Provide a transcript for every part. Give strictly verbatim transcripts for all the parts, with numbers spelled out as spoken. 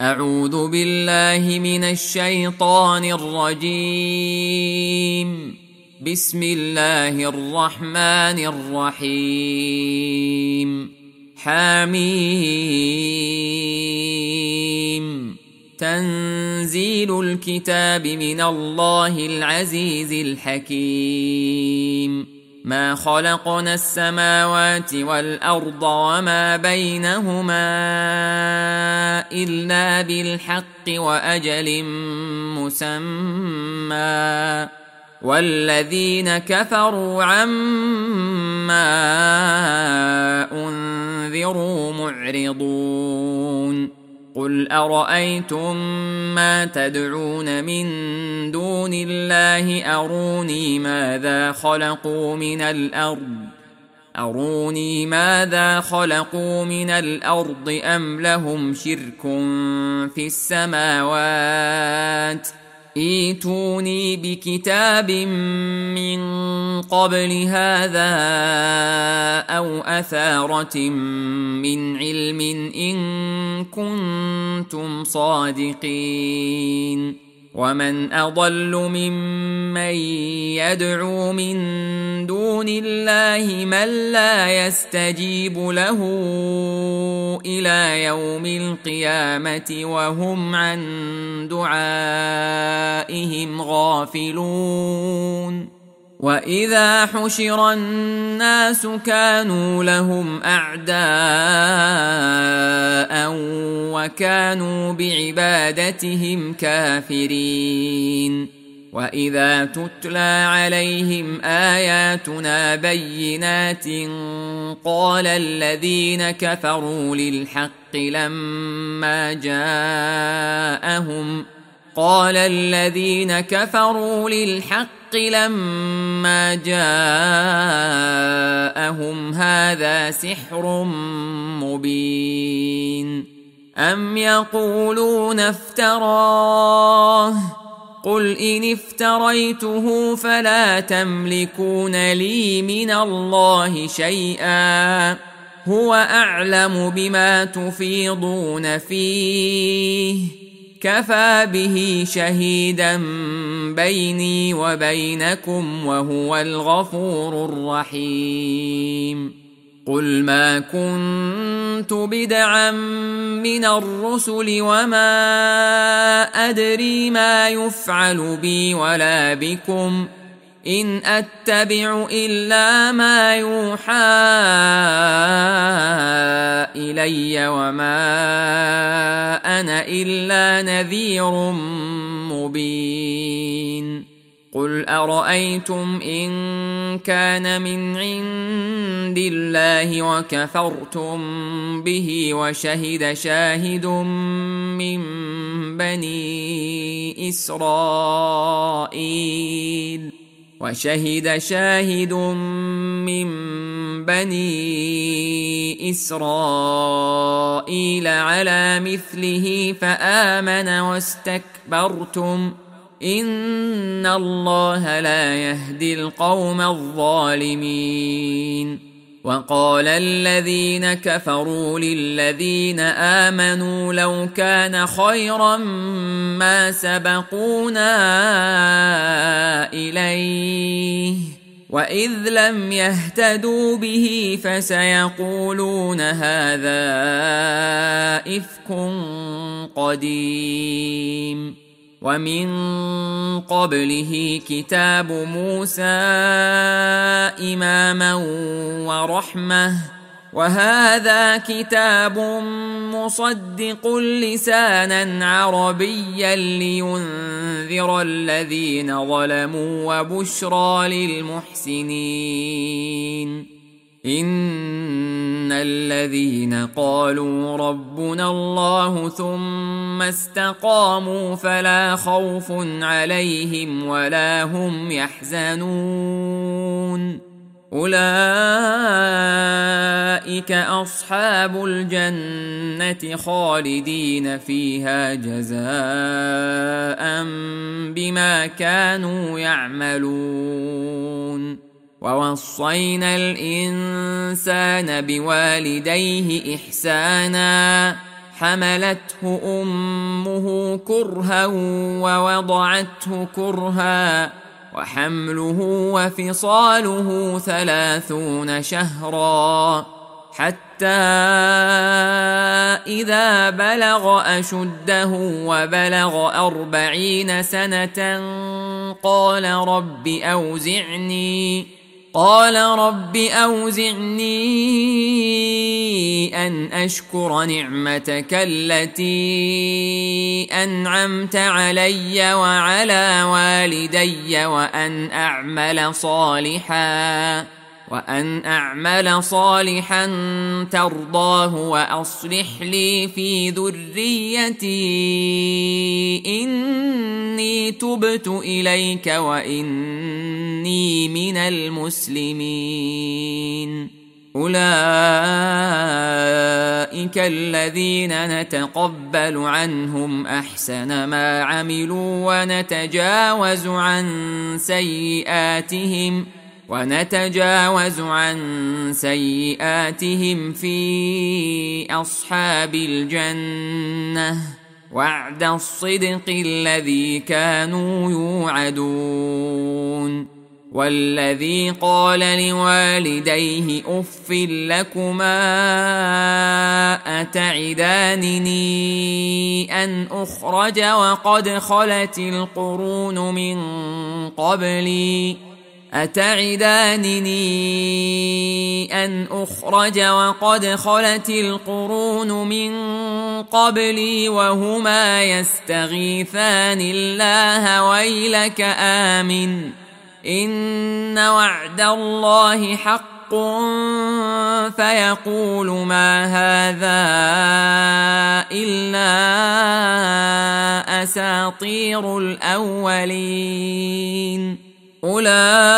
أعوذ بالله من الشيطان الرجيم. بسم الله الرحمن الرحيم. حميم. تنزيل الكتاب من الله العزيز الحكيم. ما خلقنا السماوات والأرض وما بينهما إلا بالحق وأجل مسمى، والذين كفروا عما أنذروا معرضون. قل أرأيتم ما تدعون من دون الله أروني ماذا خلقوا من الأرض أروني ماذا خلقوا من الأرض أم لهم شرك في السماوات ائتوني بكتاب من قبل هذا أو أثارة من علم إن كنتم صادقين. ومن أضل ممن يدعو من دون الله من لا يستجيب له إلى يوم القيامة وهم عن دعائهم غافلون. وإذا حشر الناس كانوا لهم أعداء وكانوا بعبادتهم كافرين. وإذا تتلى عليهم آياتنا بينات قال الذين كفروا للحق لما جاءهم قال الذين كفروا للحق لما جاءهم هذا سحر مبين. أم يقولون افتراه قل إن افتريته فلا تملكون لي من الله شيئا هو أعلم بما تفيضون فيه كفى به شهيدا بيني وبينكم وهو الغفور الرحيم. قل ما كنت بدعا من الرسل وما أدري ما يفعل بي ولا بكم إن أتبع إلا ما يوحى إلي وما أنا إلا نذير مبين. قل أرأيتم إن كان من عند الله وكفرتم به وشهد شاهد من بني إسرائيل وشهد شاهد من بني إسرائيل على مثله فآمن واستكبرتم إن الله لا يهدي القوم الظالمين. وقال الذين كفروا للذين آمنوا لو كان خيرا ما سبقونا إليه وإذ لم يهتدوا به فسيقولون هذا إفك قديم. ومن قبله كتاب موسى إماما ورحمة وهذا كتاب مصدق لسانا عربيا لينذر الذين ظلموا وبشرى للمحسنين. إن الذين قالوا ربنا الله ثم استقاموا فلا خوف عليهم ولا هم يحزنون أولئك أصحاب الجنة خالدين فيها جزاء بما كانوا يعملون. ووصينا الإنسان بوالديه إحسانا حملته أمه كرها ووضعته كرها وحمله وفصاله ثلاثون شهرا حتى إذا بلغ أشده وبلغ أربعين سنة قال رب أوزعني قال رب أوزعني أن أشكر نعمتك التي أنعمت علي وعلى والدي وأن أعمل صالحا وأن أعمل صالحا ترضاه وأصلح لي في ذريتي إني تبت إليك وإني من المسلمين. أولئك الذين نتقبل عنهم أحسن ما عملوا ونتجاوز عن سيئاتهم ونتجاوز عن سيئاتهم في أصحاب الجنة وعد الصدق الذي كانوا يوعدون. والذي قال لوالديه أف لكما أتعدانني أن أخرج وقد خلت القرون من قبلي أتعدانني أن أخرج وقد خلت القرون من قبلي وهما يستغيثان الله ويلك آمن إن وعد الله حق فيقول ما هذا إلا أساطير الأولين. أولئك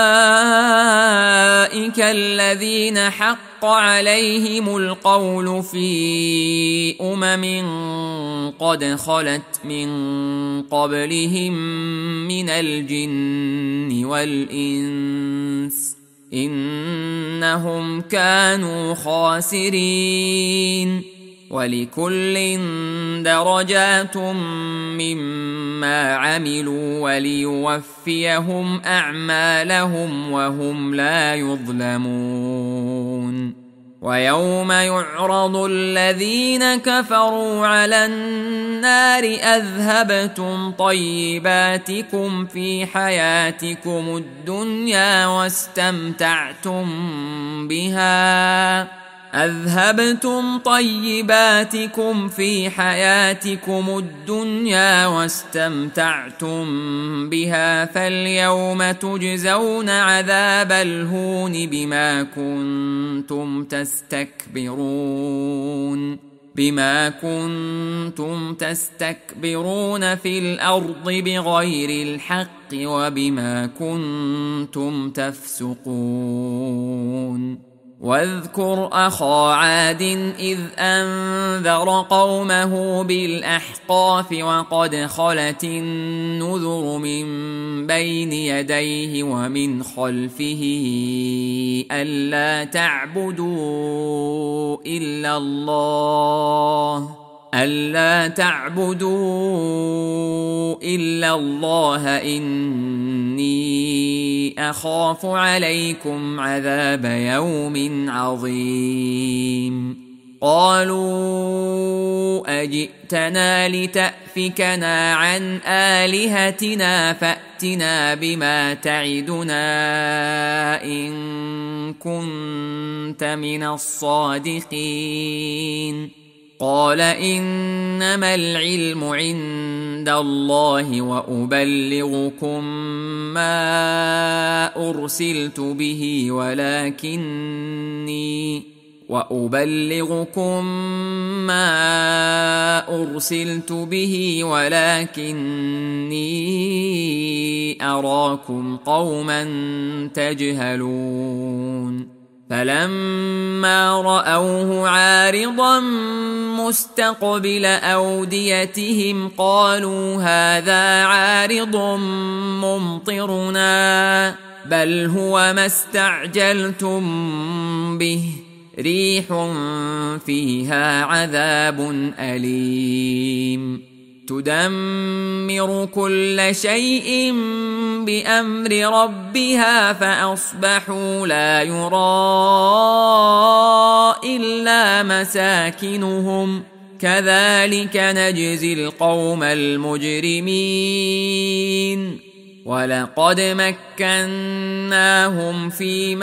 الذين حق عليهم القول في أمم قد خلت من قبلهم من الجن والإنس إنهم كانوا خاسرين. ولكل درجات مما عملوا وليوفيهم أعمالهم وهم لا يظلمون. ويوم يعرض الذين كفروا على النار أذهبتم طيباتكم في حياتكم الدنيا واستمتعتم بها أذهبتم طيباتكم في حياتكم الدنيا واستمتعتم بها فاليوم تجزون عذاب الهون بما كنتم تستكبرون بما كنتم تستكبرون في الأرض بغير الحق وبما كنتم تفسقون. واذكر أخا عاد إذ أنذر قومه بالأحقاف وقد خلت النذر من بين يديه ومن خلفه ألا تعبدوا إلا الله ألا تعبدوا إلا الله إني أخاف عليكم عذاب يوم عظيم. قالوا أجئتنا لتأفكنا عن آلهتنا فأتنا بما تعدنا إن كنت من الصادقين. قال إنما العلم عند الله وأبلغكم ما أرسلت به ولكني وأبلغكم ما أرسلت به ولكني أراكم قوما تجهلون. فلما رأوه عارضا مستقبل أوديتهم قالوا هذا عارض ممطرنا بل هو ما استعجلتم به ريح فيها عذاب أليم تدمر كل شيء بأمر ربها فأصبحوا لا يرى إلا مساكنهم كذلك نجزي القوم المجرمين ولقد مكناهم في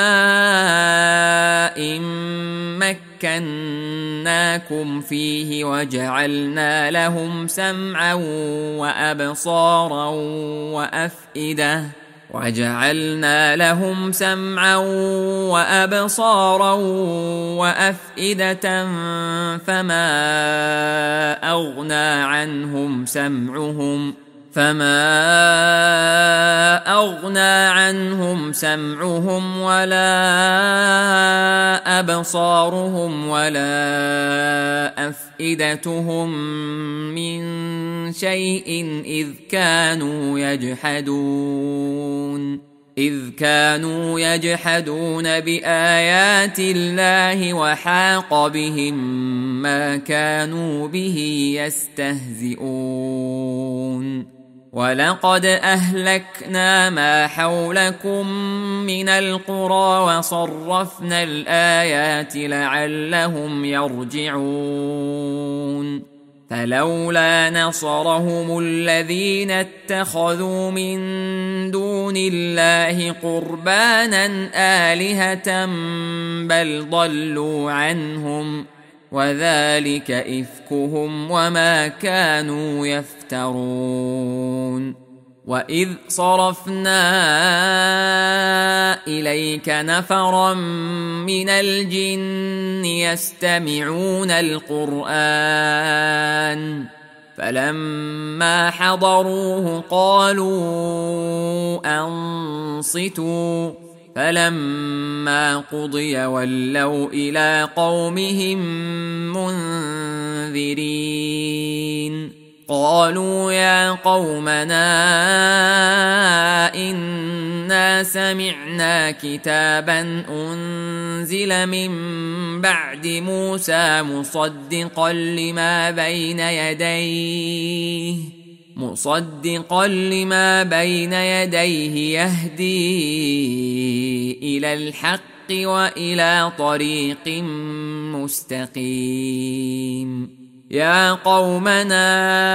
ماء مكناكم فيه وجعلنا لهم سمعا وأبصارا وأفئدة وجعلنا لهم سمعا وأبصارا وأفئدة فما أغنى عنهم سمعهم فما أغنى عنهم سمعهم ولا أبصارهم ولا أفئدتهم من شيء إذ كانوا يجحدون إذ كانوا يجحدون بآيات الله وحاق بهم ما كانوا به يستهزئون ولقد أهلكنا ما حولكم من القرى وصرفنا الآيات لعلهم يرجعون فلولا نصرهم الذين اتخذوا من دون الله قربانا آلهة بل ضلوا عنهم وذلك إفكهم وما كانوا يفترون وإذ صرفنا إليك نفرا من الجن يستمعون القرآن فلما حضروه قالوا أنصتوا فلما قضي ولوا إلى قومهم منذرين قالوا يا قومنا إنا سمعنا كتابا أنزل من بعد موسى مصدقا لما بين يديه مصدقا لما بين يديه يهدي إلى الحق وإلى طريق مستقيم يا قومنا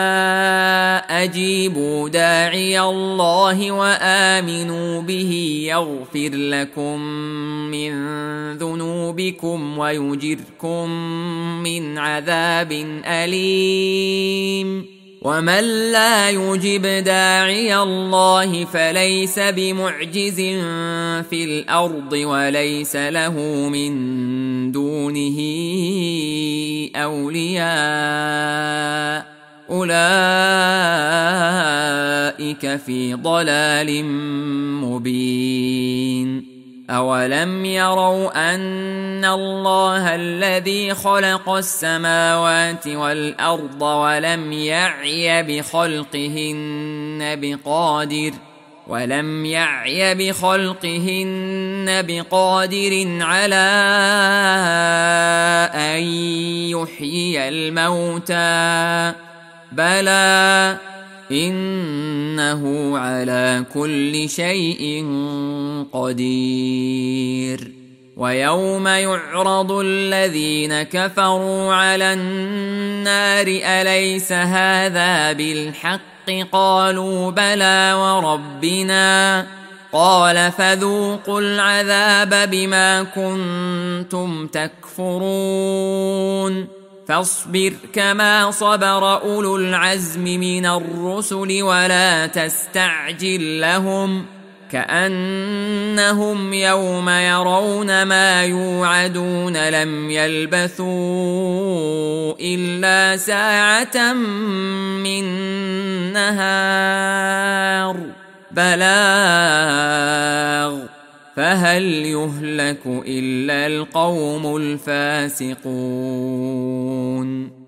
أجيبوا داعي الله وآمنوا به يغفر لكم من ذنوبكم ويجركم من عذاب أليم ومن لا يجب داعي الله فليس بمعجز في الأرض وليس له من دونه أولياء أولئك في ضلال مبين أولم يروا أن الله الذي خلق السماوات والأرض ولم يعي بخلقهن بقادر ولم يعي بخلقهن بقادر على أن يحيي الموتى بلى إنه على كل شيء قدير ويوم يعرض الذين كفروا على النار أليس هذا بالحق قالوا بلى وربنا قال فذوقوا العذاب بما كنتم تكفرون فاصبر كما صبر أولو العزم من الرسل ولا تستعجل لهم كأنهم يوم يرون ما يوعدون لم يلبثوا إلا ساعة من نهار بلاغ فهل يهلك إلا القوم الفاسقون